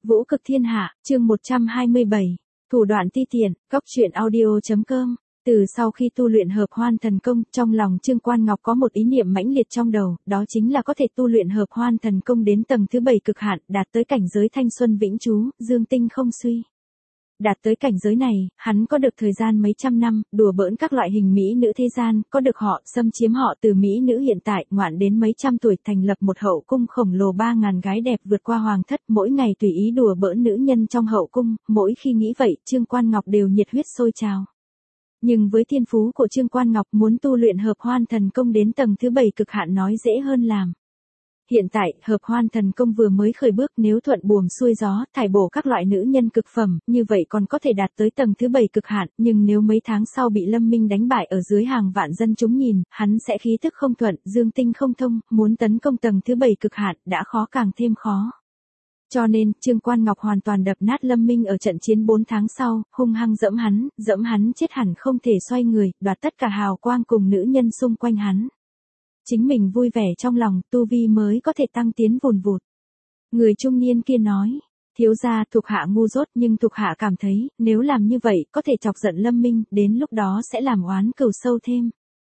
Vũ cực thiên hạ, chương 127. Thủ đoạn ti tiện, góc truyện audio.com. Từ sau khi tu luyện hợp hoan thần công, trong lòng Trương Quan Ngọc có một ý niệm mãnh liệt trong đầu, đó chính là có thể tu luyện hợp hoan thần công đến tầng thứ 7 cực hạn, đạt tới cảnh giới thanh xuân vĩnh trú, dương tinh không suy. Đạt tới cảnh giới này, hắn có được thời gian mấy trăm năm, đùa bỡn các loại hình mỹ nữ thế gian, có được họ, xâm chiếm họ từ mỹ nữ hiện tại, ngoạn đến mấy trăm tuổi, thành lập một hậu cung khổng lồ 3.000 gái đẹp vượt qua hoàng thất, mỗi ngày tùy ý đùa bỡn nữ nhân trong hậu cung, mỗi khi nghĩ vậy, Trương Quan Ngọc đều nhiệt huyết sôi trào. Nhưng với thiên phú của Trương Quan Ngọc muốn tu luyện hợp hoan thần công đến tầng thứ 7 cực hạn nói dễ hơn làm. Hiện tại, hợp hoan thần công vừa mới khởi bước, nếu thuận buồm xuôi gió, thải bổ các loại nữ nhân cực phẩm, như vậy còn có thể đạt tới tầng thứ 7 cực hạn, nhưng nếu mấy tháng sau bị Lâm Minh đánh bại ở dưới hàng vạn dân chúng nhìn, hắn sẽ khí thức không thuận, dương tinh không thông, muốn tấn công tầng thứ 7 cực hạn, đã khó càng thêm khó. Cho nên, Trương Quan Ngọc hoàn toàn đập nát Lâm Minh ở trận chiến 4 tháng sau, hung hăng dẫm hắn chết hẳn không thể xoay người, đoạt tất cả hào quang cùng nữ nhân xung quanh hắn. Chính mình vui vẻ trong lòng, tu vi mới có thể tăng tiến vùn vụt. Người trung niên kia nói, thiếu gia, thuộc hạ ngu dốt, nhưng thuộc hạ cảm thấy, nếu làm như vậy, có thể chọc giận Lâm Minh, đến lúc đó sẽ làm oán cừu sâu thêm.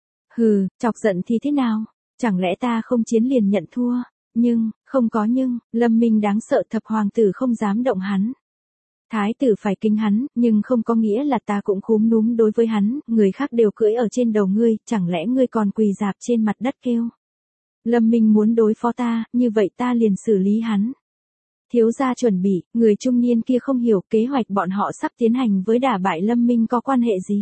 Hừ, chọc giận thì thế nào? Chẳng lẽ ta không chiến liền nhận thua? Nhưng, không có nhưng, Lâm Minh đáng sợ, thập hoàng tử không dám động hắn. Thái tử phải kính hắn, nhưng không có nghĩa là ta cũng khúm núm đối với hắn, người khác đều cưỡi ở trên đầu ngươi, chẳng lẽ ngươi còn quỳ rạp trên mặt đất kêu. Lâm Minh muốn đối phó ta, như vậy ta liền xử lý hắn. Thiếu gia chuẩn bị, người trung niên kia không hiểu kế hoạch bọn họ sắp tiến hành với đả bại Lâm Minh có quan hệ gì.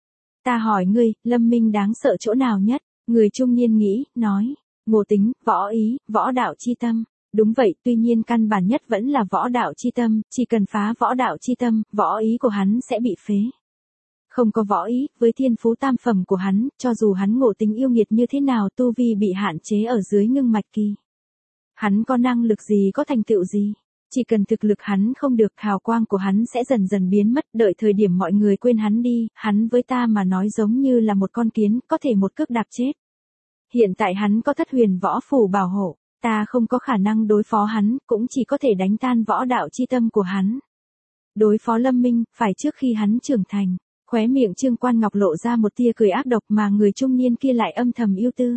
Ta hỏi ngươi, Lâm Minh đáng sợ chỗ nào nhất? Người trung niên nghĩ, nói, ngộ tính, võ ý, võ đạo chi tâm. Đúng vậy, tuy nhiên căn bản nhất vẫn là võ đạo chi tâm, chỉ cần phá võ đạo chi tâm, võ ý của hắn sẽ bị phế. Không có võ ý, với thiên phú tam phẩm của hắn, cho dù hắn ngộ tính yêu nghiệt như thế nào, tu vi bị hạn chế ở dưới ngưng mạch kỳ. Hắn có năng lực gì, có thành tựu gì? Chỉ cần thực lực hắn không được, hào quang của hắn sẽ dần dần biến mất, đợi thời điểm mọi người quên hắn đi, hắn với ta mà nói giống như là một con kiến, có thể một cước đạp chết. Hiện tại hắn có thất huyền võ phù bảo hộ. Ta không có khả năng đối phó hắn, cũng chỉ có thể đánh tan võ đạo chi tâm của hắn. Đối phó Lâm Minh, phải trước khi hắn trưởng thành. Khóe miệng Trương Quan Ngọc lộ ra một tia cười ác độc mà người trung niên kia lại âm thầm yêu tư.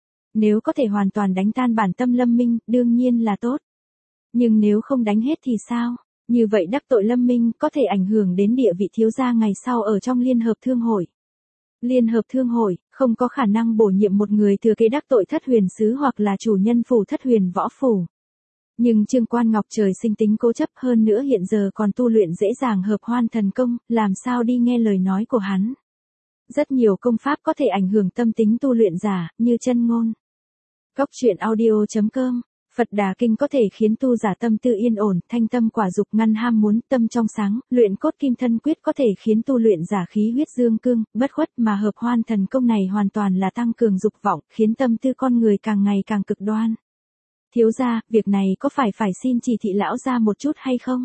Nếu có thể hoàn toàn đánh tan bản tâm Lâm Minh, đương nhiên là tốt. Nhưng nếu không đánh hết thì sao? Như vậy đắc tội Lâm Minh có thể ảnh hưởng đến địa vị thiếu gia ngày sau ở trong Liên Hợp Thương hội. Liên Hợp Thương hội không có khả năng bổ nhiệm một người thừa kế đắc tội thất huyền sứ hoặc là chủ nhân phủ thất huyền võ phủ. Nhưng Trương Quan Ngọc trời sinh tính cố chấp, hơn nữa hiện giờ còn tu luyện dễ dàng hợp hoan thần công, làm sao đi nghe lời nói của hắn. Rất nhiều công pháp có thể ảnh hưởng tâm tính tu luyện giả, như chân ngôn. Góc truyện audio.com. Phật Đà Kinh có thể khiến tu giả tâm tư yên ổn, thanh tâm quả dục, ngăn ham muốn, tâm trong sáng, luyện cốt kim thân quyết có thể khiến tu luyện giả khí huyết dương cương, bất khuất, mà hợp hoan thần công này hoàn toàn là tăng cường dục vọng, khiến tâm tư con người càng ngày càng cực đoan. Thiếu gia, việc này có phải xin chỉ thị lão gia một chút hay không?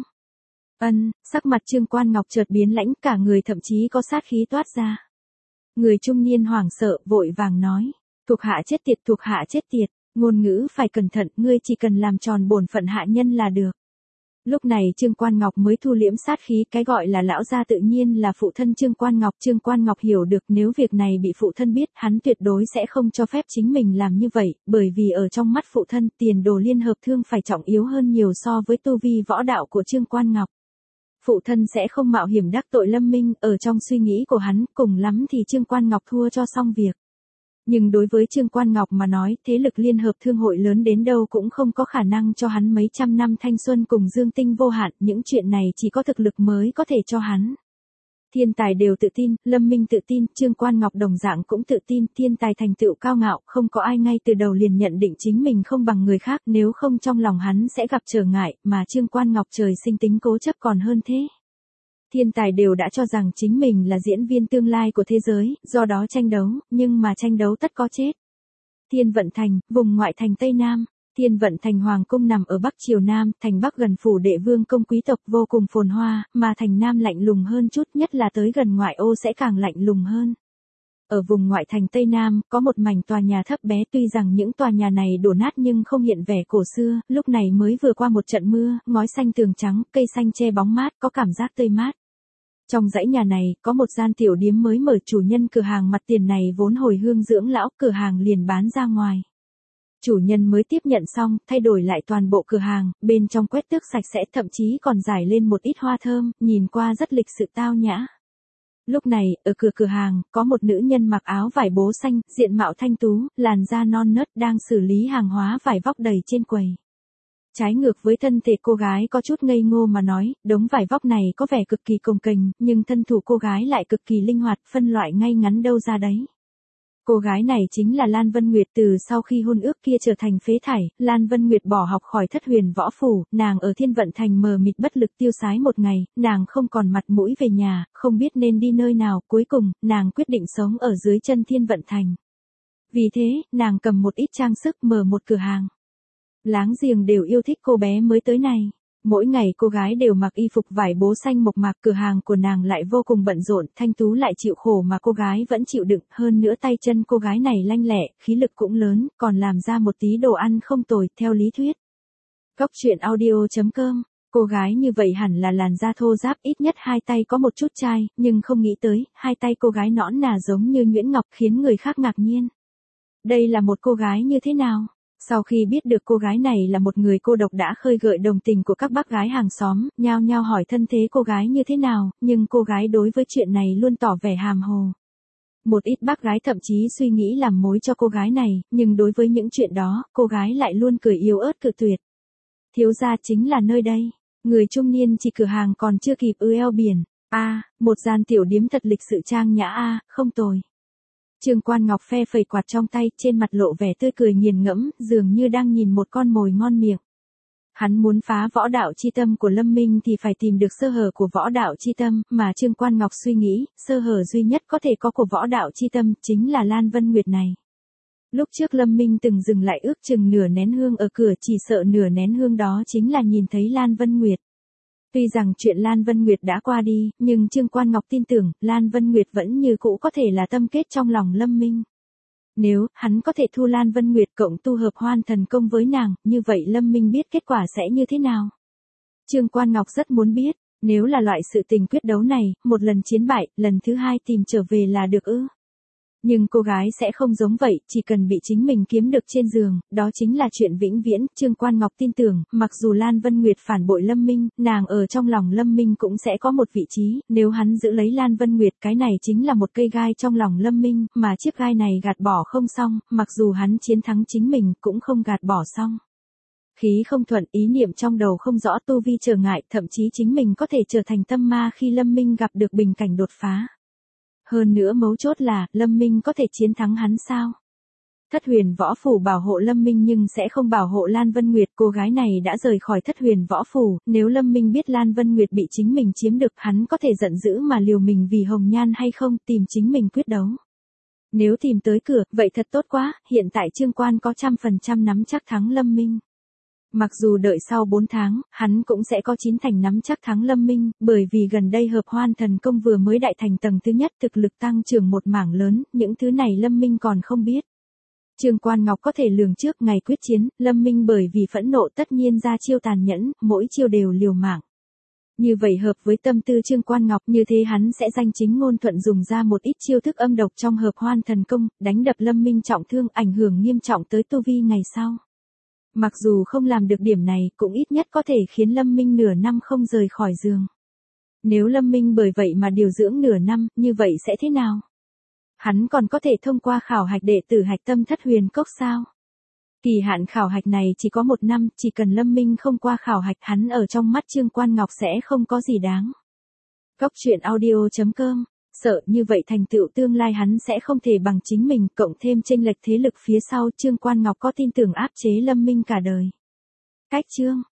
Sắc mặt Trương Quan Ngọc chợt biến lãnh, cả người thậm chí có sát khí toát ra. Người trung niên hoảng sợ, vội vàng nói, thuộc hạ chết tiệt, thuộc hạ chết tiệt. Ngôn ngữ phải cẩn thận, ngươi chỉ cần làm tròn bổn phận hạ nhân là được. Lúc này Trương Quan Ngọc mới thu liễm sát khí, cái gọi là lão gia tự nhiên là phụ thân Trương Quan Ngọc. Trương Quan Ngọc hiểu được nếu việc này bị phụ thân biết, hắn tuyệt đối sẽ không cho phép chính mình làm như vậy, bởi vì ở trong mắt phụ thân, tiền đồ Liên Hợp Thương phải trọng yếu hơn nhiều so với tu vi võ đạo của Trương Quan Ngọc. Phụ thân sẽ không mạo hiểm đắc tội Lâm Minh, ở trong suy nghĩ của hắn, cùng lắm thì Trương Quan Ngọc thua cho xong việc. Nhưng đối với Trương Quan Ngọc mà nói, thế lực Liên Hợp Thương hội lớn đến đâu cũng không có khả năng cho hắn mấy trăm năm thanh xuân cùng dương tinh vô hạn, những chuyện này chỉ có thực lực mới có thể cho hắn. Thiên tài đều tự tin, Lâm Minh tự tin, Trương Quan Ngọc đồng dạng cũng tự tin, thiên tài thành tựu cao ngạo, không có ai ngay từ đầu liền nhận định chính mình không bằng người khác, nếu không trong lòng hắn sẽ gặp trở ngại, mà Trương Quan Ngọc trời sinh tính cố chấp còn hơn thế. Thiên tài đều đã cho rằng chính mình là diễn viên tương lai của thế giới, do đó tranh đấu, nhưng mà tranh đấu tất có chết. Thiên Vận Thành, vùng ngoại thành Tây Nam. Thiên Vận Thành hoàng cung nằm ở Bắc Triều Nam, thành Bắc gần phủ đệ vương công quý tộc vô cùng phồn hoa, mà thành Nam lạnh lùng hơn chút, nhất là tới gần ngoại ô sẽ càng lạnh lùng hơn. Ở vùng ngoại thành Tây Nam, có một mảnh tòa nhà thấp bé, tuy rằng những tòa nhà này đổ nát nhưng không hiện vẻ cổ xưa, lúc này mới vừa qua một trận mưa, ngói xanh tường trắng, cây xanh che bóng mát, có cảm giác tươi mát. Trong dãy nhà này, có một gian tiểu điếm mới mở, chủ nhân cửa hàng mặt tiền này vốn hồi hương dưỡng lão, cửa hàng liền bán ra ngoài. Chủ nhân mới tiếp nhận xong, thay đổi lại toàn bộ cửa hàng, bên trong quét tước sạch sẽ, thậm chí còn rải lên một ít hoa thơm, nhìn qua rất lịch sự tao nhã. Lúc này, ở cửa hàng, có một nữ nhân mặc áo vải bố xanh, diện mạo thanh tú, làn da non nớt đang xử lý hàng hóa vải vóc đầy trên quầy. Trái ngược với thân thể cô gái có chút ngây ngô mà nói, đống vải vóc này có vẻ cực kỳ cồng kềnh, nhưng thân thủ cô gái lại cực kỳ linh hoạt, phân loại ngay ngắn đâu ra đấy. Cô gái này chính là Lan Vân Nguyệt. Từ sau khi hôn ước kia trở thành phế thải, Lan Vân Nguyệt bỏ học khỏi Thất Huyền Võ Phủ, nàng ở Thiên Vận Thành mờ mịt bất lực tiêu sái một ngày, nàng không còn mặt mũi về nhà, không biết nên đi nơi nào, cuối cùng, nàng quyết định sống ở dưới chân Thiên Vận Thành. Vì thế, nàng cầm một ít trang sức mở một cửa hàng. Láng giềng đều yêu thích cô bé mới tới này. Mỗi ngày cô gái đều mặc y phục vải bố xanh mộc mạc, cửa hàng của nàng lại vô cùng bận rộn, thanh tú lại chịu khổ mà cô gái vẫn chịu đựng, hơn nữa tay chân cô gái này lanh lẹ, khí lực cũng lớn, còn làm ra một tí đồ ăn không tồi, theo lý thuyết. Góc truyện audio.com, cô gái như vậy hẳn là làn da thô ráp, ít nhất hai tay có một chút chai, nhưng không nghĩ tới, hai tay cô gái nõn nà giống như nhuyễn ngọc, khiến người khác ngạc nhiên. Đây là một cô gái như thế nào? Sau khi biết được cô gái này là một người cô độc đã khơi gợi đồng tình của các bác gái hàng xóm, nhao nhao hỏi thân thế cô gái như thế nào, nhưng cô gái đối với chuyện này luôn tỏ vẻ hàm hồ. Một ít bác gái thậm chí suy nghĩ làm mối cho cô gái này, nhưng đối với những chuyện đó, cô gái lại luôn cười yếu ớt cự tuyệt. Thiếu gia chính là nơi đây. Người trung niên chỉ cửa hàng còn chưa kịp eo biển. Một gian tiểu điếm thật lịch sự trang nhã không tồi. Trương Quan Ngọc phe phẩy quạt trong tay, trên mặt lộ vẻ tươi cười nghiền ngẫm, dường như đang nhìn một con mồi ngon miệng. Hắn muốn phá võ đạo chi tâm của Lâm Minh thì phải tìm được sơ hở của võ đạo chi tâm, mà Trương Quan Ngọc suy nghĩ, sơ hở duy nhất có thể có của võ đạo chi tâm chính là Lan Vân Nguyệt này. Lúc trước Lâm Minh từng dừng lại ước chừng nửa nén hương ở cửa, chỉ sợ nửa nén hương đó chính là nhìn thấy Lan Vân Nguyệt. Tuy rằng chuyện Lan Vân Nguyệt đã qua đi, nhưng Trương Quan Ngọc tin tưởng, Lan Vân Nguyệt vẫn như cũ có thể là tâm kết trong lòng Lâm Minh. Nếu, hắn có thể thu Lan Vân Nguyệt cộng tu hợp hoan thần công với nàng, như vậy Lâm Minh biết kết quả sẽ như thế nào? Trương Quan Ngọc rất muốn biết, nếu là loại sự tình quyết đấu này, một lần chiến bại, lần thứ hai tìm trở về là được ư? Nhưng cô gái sẽ không giống vậy, chỉ cần bị chính mình kiếm được trên giường, đó chính là chuyện vĩnh viễn. Trương Quan Ngọc tin tưởng, mặc dù Lan Vân Nguyệt phản bội Lâm Minh, nàng ở trong lòng Lâm Minh cũng sẽ có một vị trí, nếu hắn giữ lấy Lan Vân Nguyệt, cái này chính là một cây gai trong lòng Lâm Minh, mà chiếc gai này gạt bỏ không xong, mặc dù hắn chiến thắng chính mình, cũng không gạt bỏ xong. Khí không thuận, ý niệm trong đầu không rõ, tu vi trở ngại, thậm chí chính mình có thể trở thành tâm ma khi Lâm Minh gặp được bình cảnh đột phá. Hơn nữa mấu chốt là, Lâm Minh có thể chiến thắng hắn sao? Thất Huyền Võ Phủ bảo hộ Lâm Minh nhưng sẽ không bảo hộ Lan Vân Nguyệt. Cô gái này đã rời khỏi Thất Huyền Võ Phủ, nếu Lâm Minh biết Lan Vân Nguyệt bị chính mình chiếm được, hắn có thể giận dữ mà liều mình vì hồng nhan hay không, tìm chính mình quyết đấu. Nếu tìm tới cửa, vậy thật tốt quá, hiện tại Trương Quan có 100% nắm chắc thắng Lâm Minh. Mặc dù đợi sau 4 tháng, hắn cũng sẽ có 9 thành nắm chắc thắng Lâm Minh, bởi vì gần đây hợp hoan thần công vừa mới đại thành tầng thứ nhất, thực lực tăng trưởng một mảng lớn, những thứ này Lâm Minh còn không biết. Trương Quan Ngọc có thể lường trước ngày quyết chiến, Lâm Minh bởi vì phẫn nộ tất nhiên ra chiêu tàn nhẫn, mỗi chiêu đều liều mạng. Như vậy hợp với tâm tư Trương Quan Ngọc, như thế hắn sẽ danh chính ngôn thuận dùng ra một ít chiêu thức âm độc trong hợp hoan thần công, đánh đập Lâm Minh trọng thương, ảnh hưởng nghiêm trọng tới tu vi ngày sau. Mặc dù không làm được điểm này, cũng ít nhất có thể khiến Lâm Minh nửa năm không rời khỏi giường. Nếu Lâm Minh bởi vậy mà điều dưỡng nửa năm, như vậy sẽ thế nào? Hắn còn có thể thông qua khảo hạch đệ tử hạch tâm Thất Huyền Cốc sao? Kỳ hạn khảo hạch này chỉ có 1 năm, chỉ cần Lâm Minh không qua khảo hạch, hắn ở trong mắt Trương Quan Ngọc sẽ không có gì đáng. Góc truyện audio.com, sợ như vậy thành tựu tương lai hắn sẽ không thể bằng chính mình, cộng thêm chênh lệch thế lực phía sau, Trương Quan Ngọc có tin tưởng áp chế Lâm Minh cả đời. Cách chương